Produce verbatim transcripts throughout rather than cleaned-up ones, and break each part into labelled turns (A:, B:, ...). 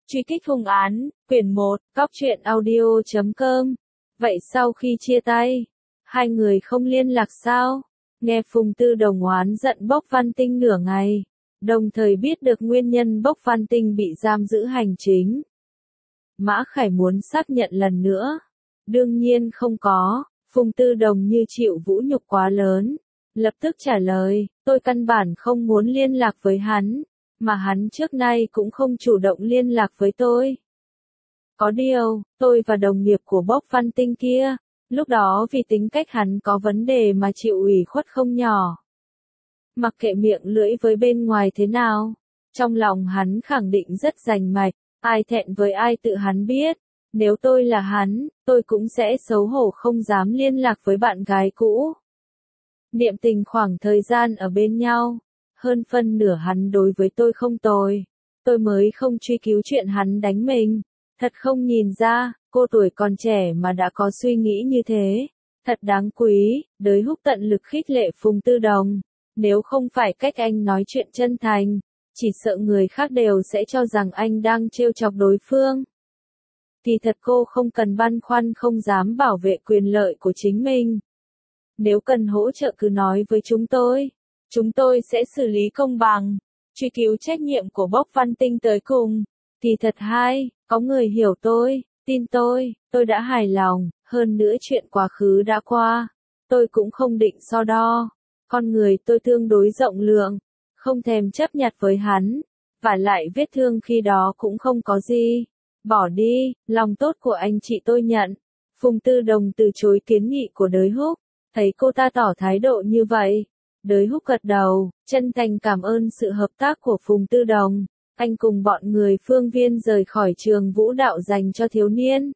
A: Truy kích hung án, quyển một, cóc truyện audio chấm com. Vậy sau khi chia tay, hai người không liên lạc sao? Nghe Phùng Tư Đồng oán giận Bốc Văn Tinh nửa ngày, đồng thời biết được nguyên nhân Bốc Văn Tinh bị giam giữ hành chính. Mã Khải muốn xác nhận lần nữa. Đương nhiên không có, Phùng Tư Đồng như chịu vũ nhục quá lớn. Lập tức trả lời, tôi căn bản không muốn liên lạc với hắn, mà hắn trước nay cũng không chủ động liên lạc với tôi. Có điều, tôi và đồng nghiệp của Bốc Văn Tinh kia, lúc đó vì tính cách hắn có vấn đề mà chịu ủy khuất không nhỏ. Mặc kệ miệng lưỡi với bên ngoài thế nào, trong lòng hắn khẳng định rất rành mạch, ai thẹn với ai tự hắn biết. Nếu tôi là hắn, tôi cũng sẽ xấu hổ không dám liên lạc với bạn gái cũ. Niệm tình khoảng thời gian ở bên nhau, hơn phân nửa hắn đối với tôi không tồi, tôi mới không truy cứu chuyện hắn đánh mình. Thật không nhìn ra, cô tuổi còn trẻ mà đã có suy nghĩ như thế, thật đáng quý. Đới Húc tận lực khích lệ Phùng Tư Đồng, nếu không phải cách anh nói chuyện chân thành, chỉ sợ người khác đều sẽ cho rằng anh đang trêu chọc đối phương. Thì thật cô không cần băn khoăn không dám bảo vệ quyền lợi của chính mình. Nếu cần hỗ trợ cứ nói với chúng tôi, chúng tôi sẽ xử lý công bằng, truy cứu trách nhiệm của Bốc Văn Tinh tới cùng. Thì thật hay, có người hiểu tôi, tin tôi, tôi đã hài lòng, hơn nữa chuyện quá khứ đã qua, tôi cũng không định so đo. Con người tôi tương đối rộng lượng, không thèm chấp nhặt với hắn, và lại vết thương khi đó cũng không có gì. Bỏ đi, lòng tốt của anh chị tôi nhận. Phùng Tư Đồng từ chối kiến nghị của Đới Húc, thấy cô ta tỏ thái độ như vậy. Đới Húc gật đầu, chân thành cảm ơn sự hợp tác của Phùng Tư Đồng. Anh cùng bọn người Phương Viên rời khỏi trường vũ đạo dành cho thiếu niên.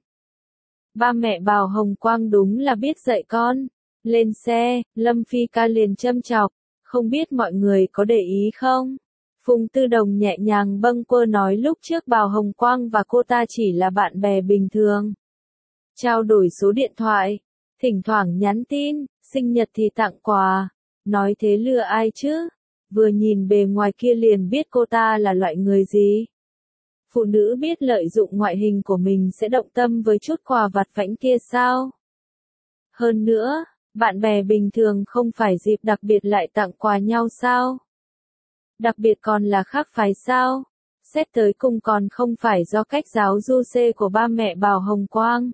A: Ba mẹ Bào Hồng Quang đúng là biết dạy con. Lên xe, Lâm Phi ca liền châm chọc, không biết mọi người có để ý không? Phùng Tư Đồng nhẹ nhàng bâng quơ nói lúc trước Bào Hồng Quang và cô ta chỉ là bạn bè bình thường. Trao đổi số điện thoại, thỉnh thoảng nhắn tin, sinh nhật thì tặng quà. Nói thế lừa ai chứ? Vừa nhìn bề ngoài kia liền biết cô ta là loại người gì. Phụ nữ biết lợi dụng ngoại hình của mình sẽ động tâm với chút quà vặt vãnh kia sao? Hơn nữa, bạn bè bình thường không phải dịp đặc biệt lại tặng quà nhau sao? Đặc biệt còn là khác phái sao? Xét tới cùng còn không phải do cách giáo du xê của ba mẹ Bào Hồng Quang.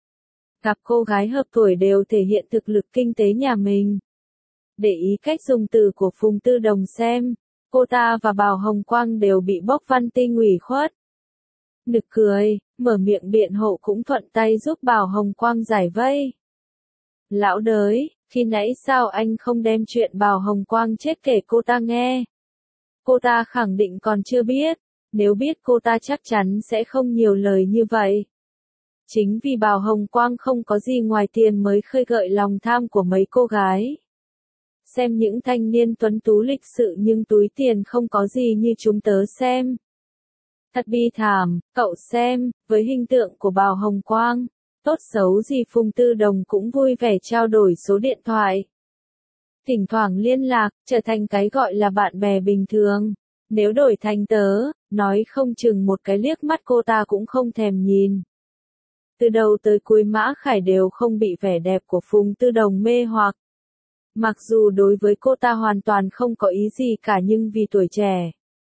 A: Gặp cô gái hợp tuổi đều thể hiện thực lực kinh tế nhà mình. Để ý cách dùng từ của Phùng Tư Đồng xem, cô ta và Bào Hồng Quang đều bị Bốc Văn Tinh ủy khuất. Nực cười, mở miệng biện hộ cũng thuận tay giúp Bào Hồng Quang giải vây. Lão Đới, khi nãy sao anh không đem chuyện Bào Hồng Quang chết kể cô ta nghe? Cô ta khẳng định còn chưa biết, nếu biết cô ta chắc chắn sẽ không nhiều lời như vậy. Chính vì Bào Hồng Quang không có gì ngoài tiền mới khơi gợi lòng tham của mấy cô gái. Xem những thanh niên tuấn tú lịch sự nhưng túi tiền không có gì như chúng tớ xem. Thật bi thảm, cậu xem, với hình tượng của Bào Hồng Quang, tốt xấu gì Phùng Tư Đồng cũng vui vẻ trao đổi số điện thoại. Thỉnh thoảng liên lạc, trở thành cái gọi là bạn bè bình thường. Nếu đổi thành tớ, nói không chừng một cái liếc mắt cô ta cũng không thèm nhìn. Từ đầu tới cuối Mã Khải đều không bị vẻ đẹp của Phùng Tư Đồng mê hoặc. Mặc dù đối với cô ta hoàn toàn không có ý gì cả nhưng vì tuổi trẻ.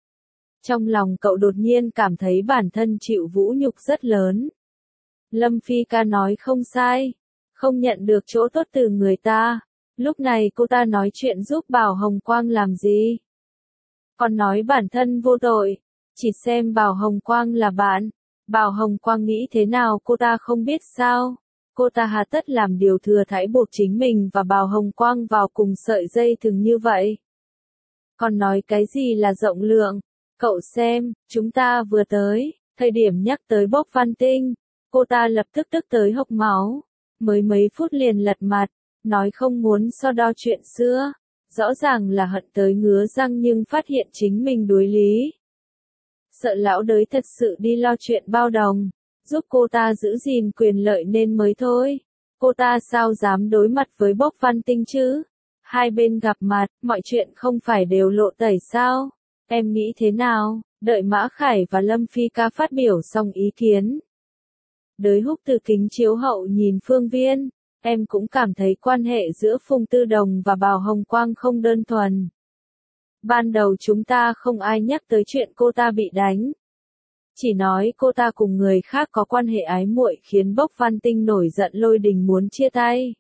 A: Trong lòng cậu đột nhiên cảm thấy bản thân chịu vũ nhục rất lớn. Lâm Phi ca nói không sai, không nhận được chỗ tốt từ người ta. Lúc này cô ta nói chuyện giúp Bào Hồng Quang làm gì? Còn nói bản thân vô tội, chỉ xem Bào Hồng Quang là bạn. Bào Hồng Quang nghĩ thế nào cô ta không biết sao? Cô ta hà tất làm điều thừa thãi buộc chính mình và Bào Hồng Quang vào cùng sợi dây thừng như vậy. Còn nói cái gì là rộng lượng? Cậu xem, chúng ta vừa tới, thời điểm nhắc tới Bốc Văn Tinh, cô ta lập tức tức tới hộc máu. Mới mấy phút liền lật mặt, nói không muốn so đo chuyện xưa. Rõ ràng là hận tới ngứa răng nhưng phát hiện chính mình đuối lý. Sợ lão Đới thật sự đi lo chuyện bao đồng, giúp cô ta giữ gìn quyền lợi nên mới thôi. Cô ta sao dám đối mặt với Bốc Văn Tinh chứ? Hai bên gặp mặt, mọi chuyện không phải đều lộ tẩy sao? Em nghĩ thế nào? Đợi Mã Khải và Lâm Phi Ca phát biểu xong ý kiến. Đới Húc từ kính chiếu hậu nhìn Phương Viên, em cũng cảm thấy quan hệ giữa Phùng Tư Đồng và Bào Hồng Quang không đơn thuần. Ban đầu chúng ta không ai nhắc tới chuyện cô ta bị đánh. Chỉ nói cô ta cùng người khác có quan hệ ái muội khiến Bốc Văn Tinh nổi giận lôi đình muốn chia tay.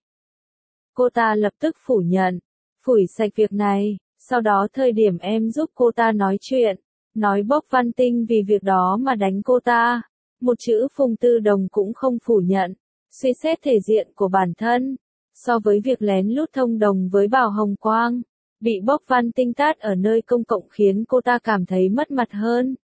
A: Cô ta lập tức phủ nhận, phủi sạch việc này, sau đó thời điểm em giúp cô ta nói chuyện, nói Bốc Văn Tinh vì việc đó mà đánh cô ta. Một chữ Phùng Tư Đồng cũng không phủ nhận, suy xét thể diện của bản thân, so với việc lén lút thông đồng với Bào Hồng Quang, bị Bốc Văn Tinh tát ở nơi công cộng khiến cô ta cảm thấy mất mặt hơn.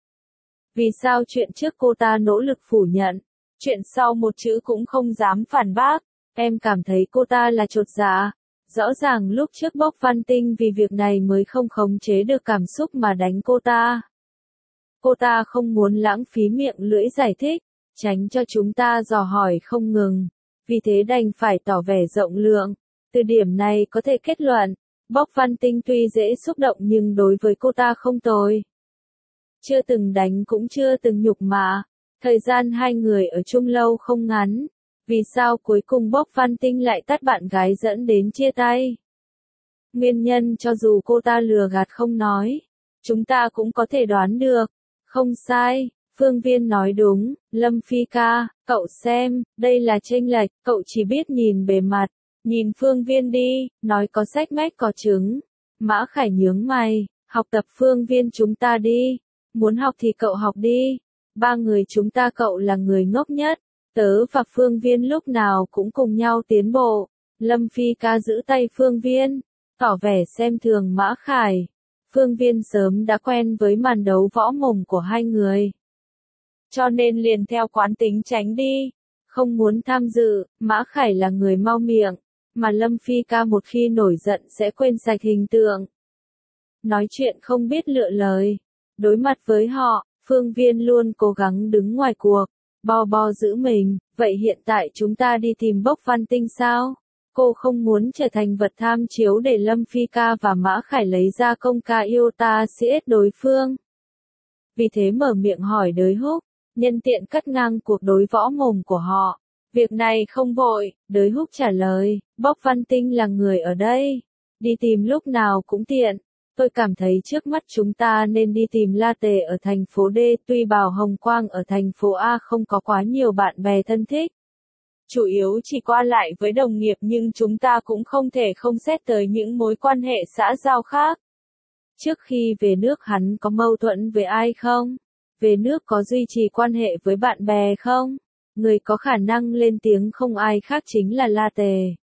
A: Vì sao chuyện trước cô ta nỗ lực phủ nhận, chuyện sau một chữ cũng không dám phản bác, em cảm thấy cô ta là chột dạ. Rõ ràng lúc trước Bốc Văn Tinh vì việc này mới không khống chế được cảm xúc mà đánh cô ta. Cô ta không muốn lãng phí miệng lưỡi giải thích, tránh cho chúng ta dò hỏi không ngừng, vì thế đành phải tỏ vẻ rộng lượng. Từ điểm này có thể kết luận, Bốc Văn Tinh tuy dễ xúc động nhưng đối với cô ta không tồi. Chưa từng đánh cũng chưa từng nhục mạ, thời gian hai người ở chung lâu không ngắn, vì sao cuối cùng Bốc Văn Tinh lại tát bạn gái dẫn đến chia tay? Nguyên nhân cho dù cô ta lừa gạt không nói, chúng ta cũng có thể đoán được. Không sai, Phương Viên nói đúng, Lâm Phi Ca, cậu xem, đây là chênh lệch, cậu chỉ biết nhìn bề mặt, nhìn Phương Viên đi, nói có sách mách có chứng. Mã Khải nhướng mày, học tập Phương Viên chúng ta đi, muốn học thì cậu học đi, ba người chúng ta cậu là người ngốc nhất, tớ và Phương Viên lúc nào cũng cùng nhau tiến bộ. Lâm Phi Ca giữ tay Phương Viên, tỏ vẻ xem thường Mã Khải. Phương Viên sớm đã quen với màn đấu võ mồm của hai người, cho nên liền theo quán tính tránh đi, không muốn tham dự. Mã Khải là người mau miệng, mà Lâm Phi Ca một khi nổi giận sẽ quên sạch hình tượng. Nói chuyện không biết lựa lời. Đối mặt với họ, Phương Viên luôn cố gắng đứng ngoài cuộc, bo bo giữ mình. Vậy hiện tại chúng ta đi tìm Bốc Văn Tinh sao? Cô không muốn trở thành vật tham chiếu để Lâm Phi Ca và Mã Khải lấy ra công ca yêu ta xê ét đối phương. Vì thế mở miệng hỏi Đới Húc, nhân tiện cắt ngang cuộc đối võ mồm của họ. Việc này không vội, Đới Húc trả lời, Bốc Văn Tinh là người ở đây, đi tìm lúc nào cũng tiện. Tôi cảm thấy trước mắt chúng ta nên đi tìm La Tề ở thành phố D, tuy Bào Hồng Quang ở thành phố A không có quá nhiều bạn bè thân thích. Chủ yếu chỉ qua lại với đồng nghiệp nhưng chúng ta cũng không thể không xét tới những mối quan hệ xã giao khác. Trước khi về nước hắn có mâu thuẫn với ai không? Về nước có duy trì quan hệ với bạn bè không? Người có khả năng lên tiếng không ai khác chính là La Tề.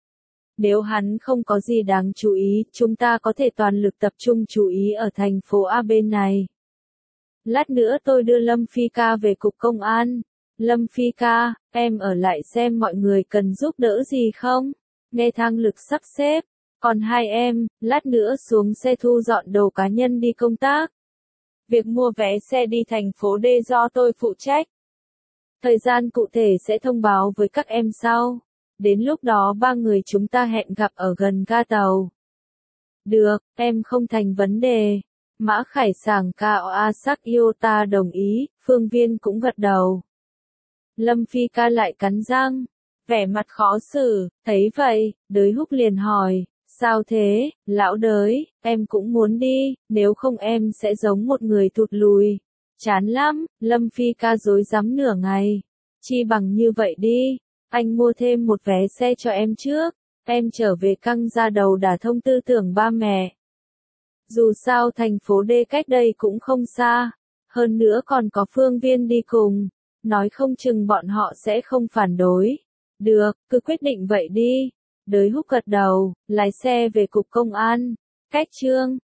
A: Nếu hắn không có gì đáng chú ý, chúng ta có thể toàn lực tập trung chú ý ở thành phố A bên này. Lát nữa tôi đưa Lâm Phi Ca về cục công an. Lâm Phi Ca, em ở lại xem mọi người cần giúp đỡ gì không? Nghe Thang Lực sắp xếp. Còn hai em, lát nữa xuống xe thu dọn đồ cá nhân đi công tác. Việc mua vé xe đi thành phố D do tôi phụ trách. Thời gian cụ thể sẽ thông báo với các em sau. Đến lúc đó ba người chúng ta hẹn gặp ở gần ga tàu. Được, em không thành vấn đề. Mã Khải sảng cao a sắc yêu ta đồng ý, Phương Viên cũng gật đầu. Lâm Phi Ca lại cắn răng, vẻ mặt khó xử, thấy vậy, Đới Húc liền hỏi, sao thế, lão Đới, em cũng muốn đi, nếu không em sẽ giống một người thụt lùi. Chán lắm, Lâm Phi Ca dối rắm nửa ngày. Chi bằng như vậy đi, anh mua thêm một vé xe cho em trước, em trở về căng ra đầu đả thông tư tưởng ba mẹ. Dù sao thành phố D cách đây cũng không xa, hơn nữa còn có Phương Viên đi cùng, nói không chừng bọn họ sẽ không phản đối. Được, cứ quyết định vậy đi. Đới Húc gật đầu, lái xe về cục công an. Cách Trương